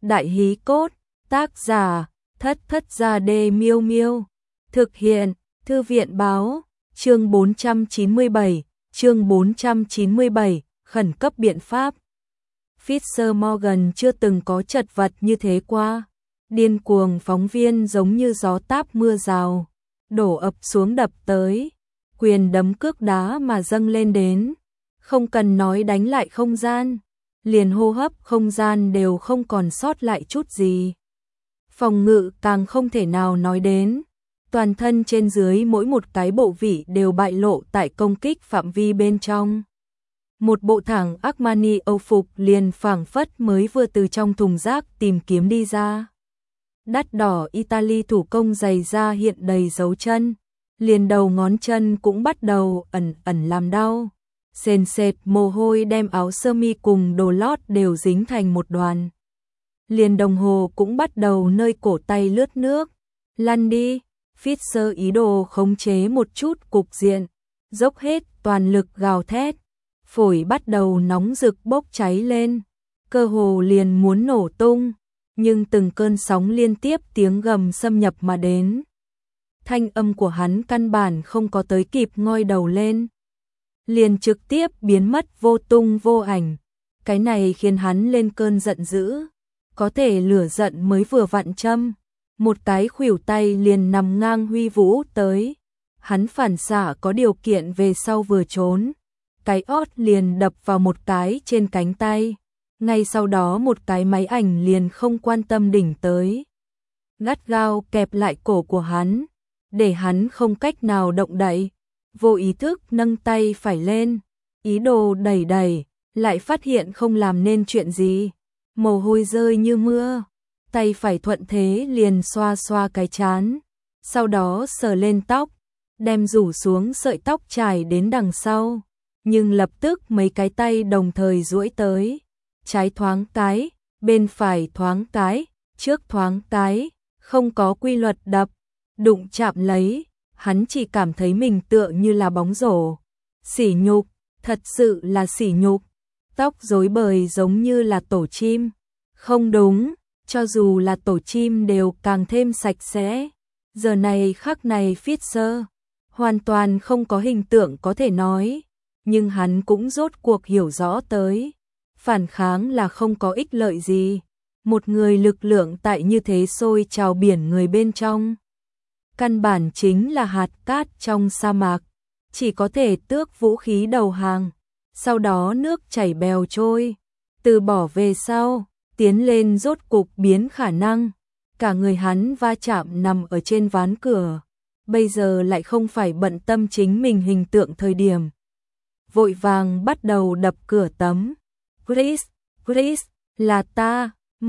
Đại hí cốt, tác giả, Thất Thất Gia Đê Miêu Miêu. Thực hiện, Thư viện báo, chương 497, khẩn cấp biện pháp. Fitzgerald chưa từng có chật vật như thế qua. Điên cuồng phóng viên giống như gió táp mưa rào, đổ ập xuống đập tới, quyền đấm cước đá mà dâng lên đến. Không cần nói đánh lại không gian, liền hô hấp không gian đều không còn sót lại chút gì. Phòng ngự càng không thể nào nói đến, toàn thân trên dưới mỗi một cái bộ vị đều bại lộ tại công kích phạm vi bên trong. Một bộ thẳng Armani Âu phục liền phảng phất mới vừa từ trong thùng rác tìm kiếm đi ra. Đắt đỏ Italy thủ công giày da hiện đầy dấu chân, liền đầu ngón chân cũng bắt đầu ẩn ẩn làm đau. Sền sệt mồ hôi đem áo sơ mi cùng đồ lót đều dính thành một đoàn. Liền đồng hồ cũng bắt đầu nơi cổ tay lướt nước. Lăn đi, Fischer ý đồ khống chế một chút cục diện, dốc hết toàn lực gào thét. Phổi bắt đầu nóng rực bốc cháy lên, cơ hồ liền muốn nổ tung, nhưng từng cơn sóng liên tiếp tiếng gầm xâm nhập mà đến. Thanh âm của hắn căn bản không có tới kịp ngoi đầu lên, liền trực tiếp biến mất vô tung vô ảnh. Cái này khiến hắn lên cơn giận dữ, có thể lửa giận mới vừa vặn châm, một cái khuỷu tay liền nằm ngang huy vũ tới. Hắn phản xạ có điều kiện về sau vừa trốn, cái ót liền đập vào một cái trên cánh tay, ngay sau đó một cái máy ảnh liền không quan tâm đỉnh tới, gắt gao kẹp lại cổ của hắn, để hắn không cách nào động đậy. Vô ý thức nâng tay phải lên, ý đồ đẩy, lại phát hiện không làm nên chuyện gì. Mồ hôi rơi như mưa, tay phải thuận thế liền xoa xoa cái trán, sau đó sờ lên tóc, đem rủ xuống sợi tóc trải đến đằng sau, nhưng lập tức mấy cái tay đồng thời duỗi tới, trái thoáng cái, bên phải thoáng cái, trước thoáng cái, không có quy luật đập, đụng chạm lấy. Hắn chỉ cảm thấy mình tựa như là bóng rổ. Sỉ nhục, thật sự là sỉ nhục. Tóc rối bời giống như là tổ chim. Không đúng, cho dù là tổ chim đều càng thêm sạch sẽ. Giờ này khắc này Fischer hoàn toàn không có hình tượng có thể nói, nhưng hắn cũng rốt cuộc hiểu rõ tới. Phản kháng là không có ích lợi gì. Một người lực lượng tại như thế sôi trào biển người bên trong, căn bản chính là hạt cát trong sa mạc, chỉ có thể tước vũ khí đầu hàng, sau đó nước chảy bèo trôi, từ bỏ về sau, tiến lên rốt cục biến khả năng. Cả người hắn va chạm nằm ở trên ván cửa, bây giờ lại không phải bận tâm chính mình hình tượng thời điểm. Vội vàng bắt đầu đập cửa tấm. Chris, là ta,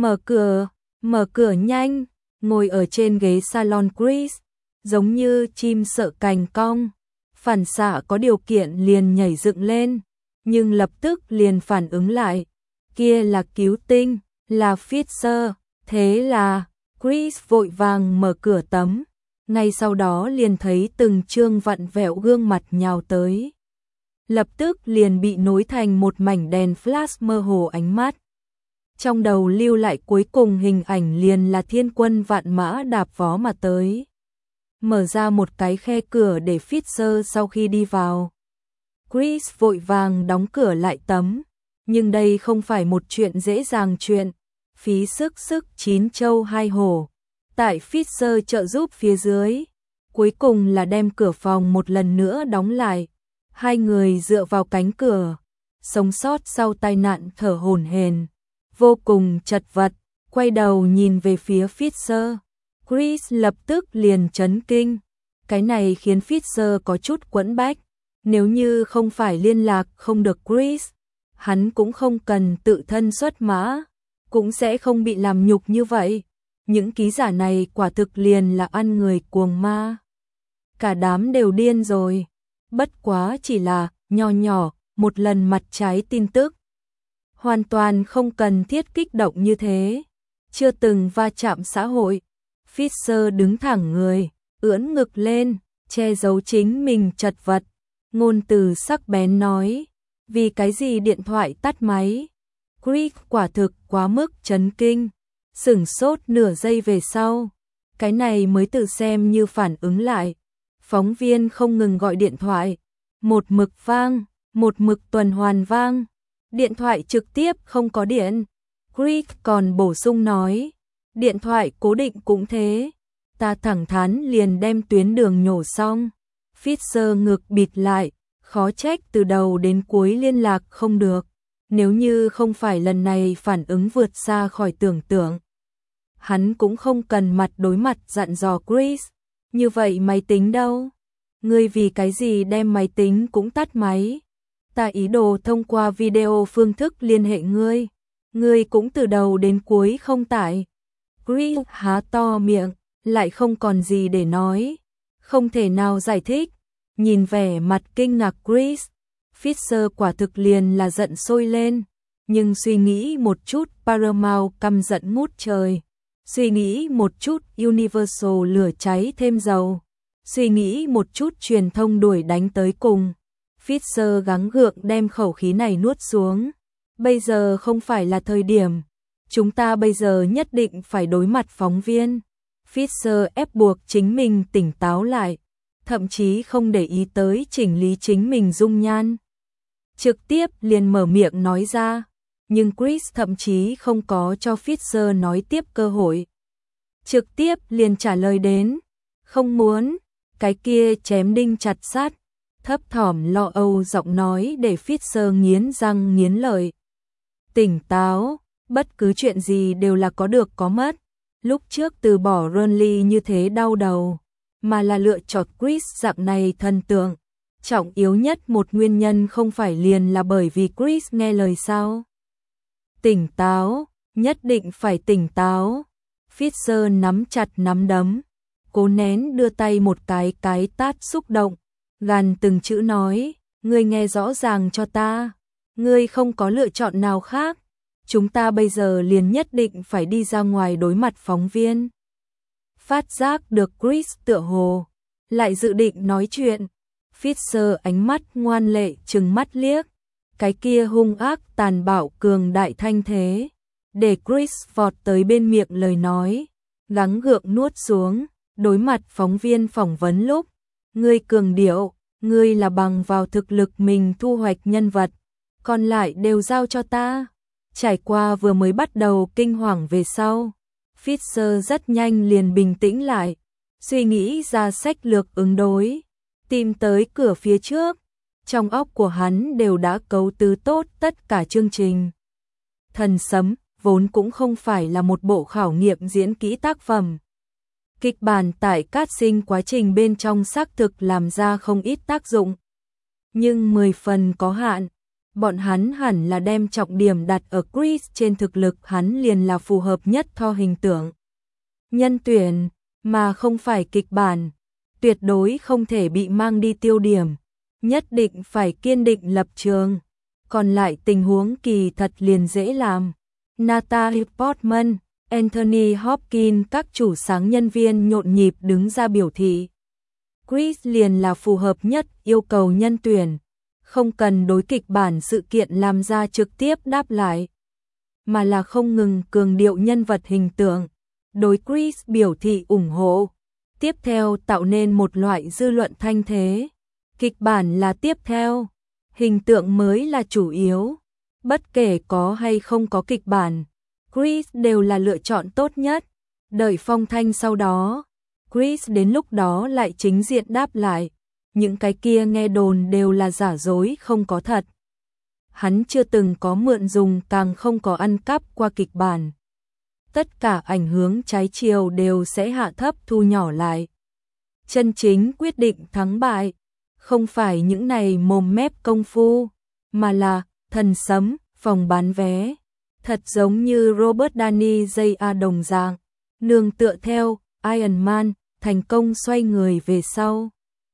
mở cửa nhanh. Ngồi ở trên ghế salon Chris, giống như chim sợ cành cong, phản xạ có điều kiện liền nhảy dựng lên, nhưng lập tức liền phản ứng lại, kia là cứu tinh, là Fischer. Thế là Chris vội vàng mở cửa tấm, ngay sau đó liền thấy từng trương vặn vẹo gương mặt nhào tới, lập tức liền bị nối thành một mảnh đèn flash mơ hồ ánh mắt. Trong đầu lưu lại cuối cùng hình ảnh liền là thiên quân vạn mã đạp vó mà tới, mở ra một cái khe cửa để Fischer sau khi đi vào. Chris vội vàng đóng cửa lại tấm, nhưng đây không phải một chuyện dễ dàng chuyện, phí sức chín châu hai hổ. Tại Fischer trợ giúp phía dưới, cuối cùng là đem cửa phòng một lần nữa đóng lại. Hai người dựa vào cánh cửa, sống sót sau tai nạn thở hổn hển, vô cùng chật vật, quay đầu nhìn về phía Fischer. Chris lập tức liền chấn kinh, cái này khiến Fischer có chút quẫn bách. Nếu như không phải liên lạc không được Chris, hắn cũng không cần tự thân xuất mã, cũng sẽ không bị làm nhục như vậy. Những ký giả này quả thực liền là ăn người cuồng ma. Cả đám đều điên rồi, bất quá chỉ là nhỏ một lần mặt trái tin tức. Hoàn toàn không cần thiết kích động như thế, chưa từng va chạm xã hội. Fischer đứng thẳng người, ưỡn ngực lên, che giấu chính mình chật vật, ngôn từ sắc bén nói, vì cái gì điện thoại tắt máy. Chris quả thực quá mức chấn kinh, Sửng sốt nửa giây về sau, cái này mới tự xem như phản ứng lại. Phóng viên không ngừng gọi điện thoại, một mực vang, một mực tuần hoàn vang. Điện thoại trực tiếp không có điện. Chris còn bổ sung nói, điện thoại cố định cũng thế. Ta thẳng thắn liền đem tuyến đường nhổ xong. Fisher ngực bịt lại, khó trách từ đầu đến cuối liên lạc không được. Nếu như không phải lần này phản ứng vượt xa khỏi tưởng tượng, hắn cũng không cần mặt đối mặt dặn dò Chris. Như vậy máy tính đâu? Ngươi vì cái gì đem máy tính cũng tắt máy? Ta ý đồ thông qua video phương thức liên hệ ngươi. Ngươi cũng từ đầu đến cuối không tải. Chris há to miệng, lại không còn gì để nói. Không thể nào giải thích. Nhìn vẻ mặt kinh ngạc Chris, Fisher quả thực liền là giận sôi lên. Nhưng suy nghĩ một chút Paramount căm giận ngút trời. Suy nghĩ một chút Universal lửa cháy thêm dầu. Suy nghĩ một chút truyền thông đuổi đánh tới cùng. Fisher gắng gượng đem khẩu khí này nuốt xuống. Bây giờ không phải là thời điểm. Chúng ta bây giờ nhất định phải đối mặt phóng viên. Fisher ép buộc chính mình tỉnh táo lại. Thậm chí không để ý tới chỉnh lý chính mình dung nhan. Trực tiếp liền mở miệng nói ra. Nhưng Chris thậm chí không có cho Fisher nói tiếp cơ hội. Trực tiếp liền trả lời đến. Không muốn. Cái kia chém đinh chặt sắt. Thấp thỏm lo âu giọng nói để Fisher nghiến răng nghiến lợi. Tỉnh táo. Bất cứ chuyện gì đều là có được có mất. Lúc trước từ bỏ Burnley như thế đau đầu. Mà là lựa chọn Chris dạng này thần tượng. Trọng yếu nhất một nguyên nhân không phải liền là bởi vì Chris nghe lời sao. Tỉnh táo, nhất định phải tỉnh táo. Fisher nắm chặt nắm đấm, cố nén đưa tay một cái tát xúc động, gằn từng chữ nói, ngươi nghe rõ ràng cho ta, ngươi không có lựa chọn nào khác, chúng ta bây giờ liền nhất định phải đi ra ngoài đối mặt phóng viên. Phát giác được Chris tựa hồ lại dự định nói chuyện, Fisher ánh mắt ngoan lệ trừng mắt liếc, cái kia hung ác tàn bạo cường đại thanh thế, để Chris vọt tới bên miệng lời nói, gắng gượng nuốt xuống, đối mặt phóng viên phỏng vấn lúc, ngươi cường điệu, ngươi là bằng vào thực lực mình thu hoạch nhân vật, còn lại đều giao cho ta. Trải qua vừa mới bắt đầu kinh hoàng về sau, Fisher rất nhanh liền bình tĩnh lại, suy nghĩ ra sách lược ứng đối, tìm tới cửa phía trước. Trong óc của hắn đều đã cấu tứ tốt tất cả chương trình. Thần Sấm vốn cũng không phải là một bộ khảo nghiệm diễn kỹ tác phẩm. Kịch bản tại cát sinh quá trình bên trong xác thực làm ra không ít tác dụng. Nhưng 10 phần có hạn, bọn hắn hẳn là đem trọng điểm đặt ở Chris trên thực lực hắn liền là phù hợp nhất tho hình tượng. Nhân tuyển, mà không phải kịch bản, tuyệt đối không thể bị mang đi tiêu điểm. Nhất định phải kiên định lập trường. Còn lại tình huống kỳ thật liền dễ làm. Natalie Portman, Anthony Hopkins các chủ sáng nhân viên nhộn nhịp đứng ra biểu thị. Chris liền là phù hợp nhất yêu cầu nhân tuyển. Không cần đối kịch bản sự kiện làm ra trực tiếp đáp lại. Mà là không ngừng cường điệu nhân vật hình tượng. Đối Chris biểu thị ủng hộ. Tiếp theo tạo nên một loại dư luận thanh thế. Kịch bản là tiếp theo, hình tượng mới là chủ yếu. Bất kể có hay không có kịch bản, Chris đều là lựa chọn tốt nhất. Đợi phong thanh sau đó, Chris đến lúc đó lại chính diện đáp lại. Những cái kia nghe đồn đều là giả dối không có thật. Hắn chưa từng có mượn dùng càng không có ăn cắp qua kịch bản. Tất cả ảnh hưởng trái chiều đều sẽ hạ thấp thu nhỏ lại. Chân chính quyết định thắng bại. Không phải những này mồm mép công phu, mà là Thần Sấm, phòng bán vé. Thật giống như Robert Downey Jr. đồng dạng, nương tựa theo Iron Man, thành công xoay người về sau.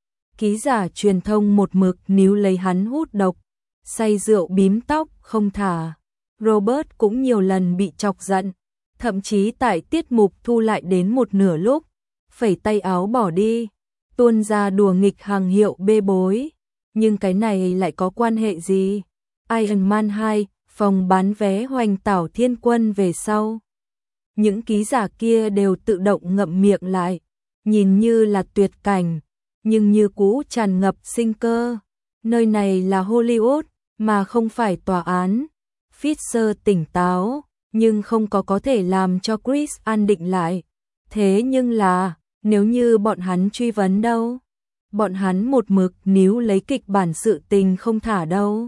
Ký giả truyền thông một mực níu lấy hắn hút độc, say rượu bím tóc không thả. Robert cũng nhiều lần bị chọc giận, thậm chí tại tiết mục thu lại đến một nửa lúc, phẩy tay áo bỏ đi. Tuôn ra đùa nghịch hàng hiệu bê bối, nhưng cái này lại có quan hệ gì? Iron Man 2, phòng bán vé hoành tảo thiên quân về sau. những ký giả kia đều tự động ngậm miệng lại, nhìn như là tuyệt cảnh, nhưng như cũ tràn ngập sinh cơ. Nơi này là Hollywood, mà không phải tòa án. Fisher tỉnh táo, nhưng không có thể làm cho Chris an định lại. Thế nhưng là, nếu như bọn hắn truy vấn đâu? Bọn hắn một mực níu lấy kịch bản sự tình không thả đâu.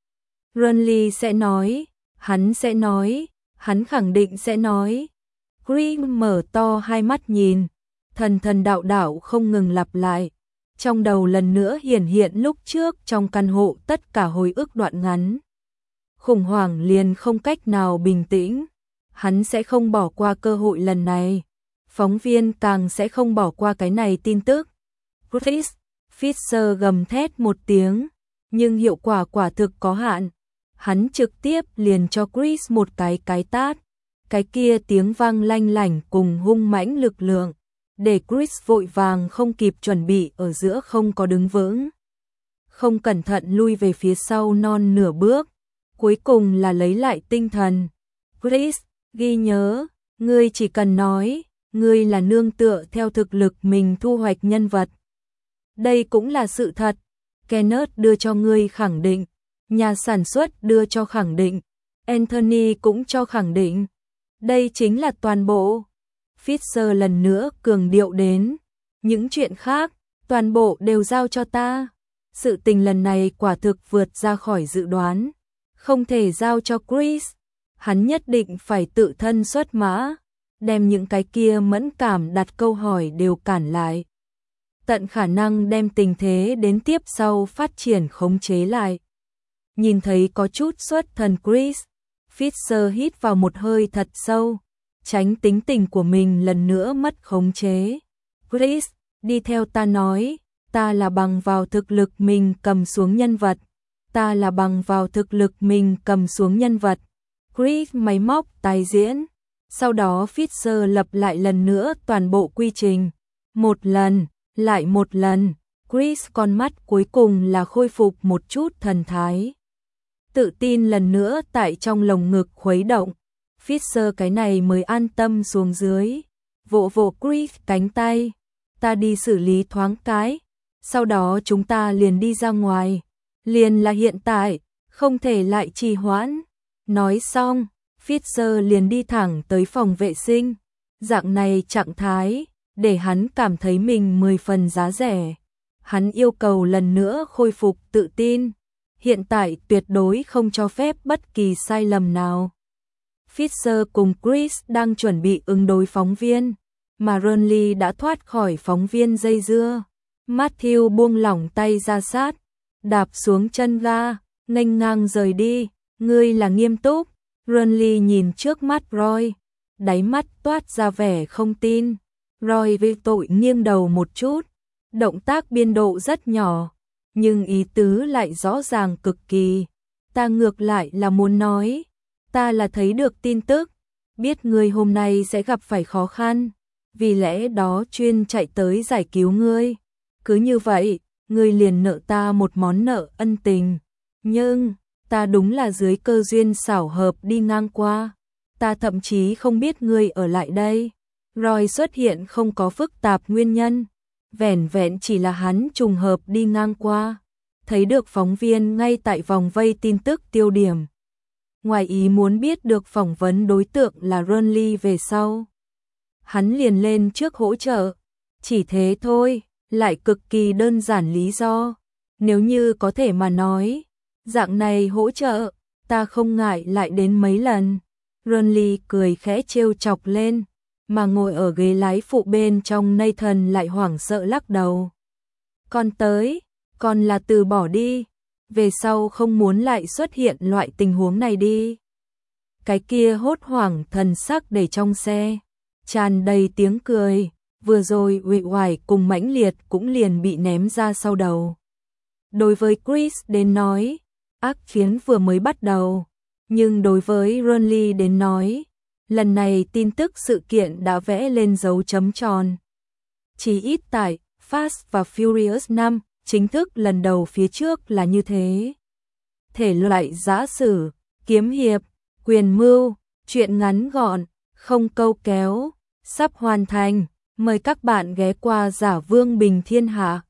Renly sẽ nói, hắn sẽ nói, hắn khẳng định sẽ nói. Chris mở to hai mắt nhìn, thần đạo đạo không ngừng lặp lại. Trong đầu lần nữa hiển hiện lúc trước trong căn hộ tất cả hồi ức đoạn ngắn. Khủng hoảng liền không cách nào bình tĩnh. Hắn sẽ không bỏ qua cơ hội lần này. Phóng viên càng sẽ không bỏ qua cái này tin tức. Chris, Fisher gầm thét một tiếng, nhưng hiệu quả quả thực có hạn. Hắn trực tiếp liền cho Chris một cái tát. Cái kia tiếng vang lanh lảnh cùng hung mãnh lực lượng, để Chris vội vàng không kịp chuẩn bị ở giữa không có đứng vững. Không cẩn thận lui về phía sau non nửa bước, cuối cùng là lấy lại tinh thần. Chris, ghi nhớ, ngươi chỉ cần nói, ngươi là nương tựa theo thực lực mình thu hoạch nhân vật. Đây cũng là sự thật. Kenneth đưa cho ngươi khẳng định, nhà sản xuất đưa cho khẳng định, Anthony cũng cho khẳng định. Đây chính là toàn bộ. Fisher lần nữa cường điệu đến, những chuyện khác, toàn bộ đều giao cho ta. Sự tình lần này quả thực vượt ra khỏi dự đoán, không thể giao cho Chris. Hắn nhất định phải tự thân xuất mã, đem những cái kia mẫn cảm đặt câu hỏi đều cản lại. Tận khả năng đem tình thế đến tiếp sau phát triển khống chế lại. Nhìn thấy có chút xuất thần Chris, Fisher hít vào một hơi thật sâu, tránh tính tình của mình lần nữa mất khống chế. Chris, đi theo ta nói, ta là bằng vào thực lực mình cầm xuống nhân vật. Ta là bằng vào thực lực mình cầm xuống nhân vật. Chris máy móc tái diễn. Sau đó Fisher lặp lại lần nữa toàn bộ quy trình. Một lần, lại một lần. Chris con mắt cuối cùng là khôi phục một chút thần thái. Tự tin lần nữa tại trong lồng ngực khuấy động. Fisher cái này mới an tâm xuống dưới. Vỗ vỗ Chris cánh tay. Ta đi xử lý thoáng cái. Sau đó chúng ta liền đi ra ngoài. Liền là hiện tại, không thể lại trì hoãn. Nói xong, Fisher liền đi thẳng tới phòng vệ sinh. Dạng này trạng thái, để hắn cảm thấy mình 10 phần giá rẻ. Hắn yêu cầu lần nữa khôi phục tự tin. Hiện tại tuyệt đối không cho phép bất kỳ sai lầm nào. Fisher cùng Chris đang chuẩn bị ứng đối phóng viên, mà Renly đã thoát khỏi phóng viên dây dưa. Matthew buông lỏng tay ra sát, đạp xuống chân ga, nghênh ngang rời đi. Ngươi là nghiêm túc. Renly nhìn trước mắt Roy, đáy mắt toát ra vẻ không tin. Roy vì tội nghiêng đầu một chút, động tác biên độ rất nhỏ, nhưng ý tứ lại rõ ràng cực kỳ. Ta ngược lại là muốn nói, ta là thấy được tin tức, biết ngươi hôm nay sẽ gặp phải khó khăn, vì lẽ đó chuyên chạy tới giải cứu ngươi. Cứ như vậy, ngươi liền nợ ta một món nợ ân tình. Nhưng, ta đúng là dưới cơ duyên xảo hợp đi ngang qua. Ta thậm chí không biết ngươi ở lại đây. Roy xuất hiện không có phức tạp nguyên nhân. Vẻn vẹn chỉ là hắn trùng hợp đi ngang qua. Thấy được phóng viên ngay tại vòng vây tin tức tiêu điểm. Ngoài ý muốn biết được phỏng vấn đối tượng là Renly về sau. Hắn liền lên trước hỗ trợ. Chỉ thế thôi, lại cực kỳ đơn giản lý do. Nếu như có thể mà nói, dạng này hỗ trợ, ta không ngại lại đến mấy lần. Renly cười khẽ trêu chọc lên, mà ngồi ở ghế lái phụ bên trong Nathan lại hoảng sợ lắc đầu. Con tới, con là từ bỏ đi, về sau không muốn lại xuất hiện loại tình huống này đi. Cái kia hốt hoảng thần sắc để trong xe, tràn đầy tiếng cười, vừa rồi uể oải cùng mãnh liệt cũng liền bị ném ra sau đầu. Đối với Chris đến nói, ác chiến vừa mới bắt đầu, nhưng đối với Renly đến nói, lần này tin tức sự kiện đã vẽ lên dấu chấm tròn. Chỉ ít tại Fast và Furious 5, chính thức lần đầu phía trước là như thế. Thể loại giã sử, kiếm hiệp, quyền mưu, truyện ngắn gọn, không câu kéo, sắp hoàn thành, mời các bạn ghé qua Giả Vương Bình Thiên Hạ.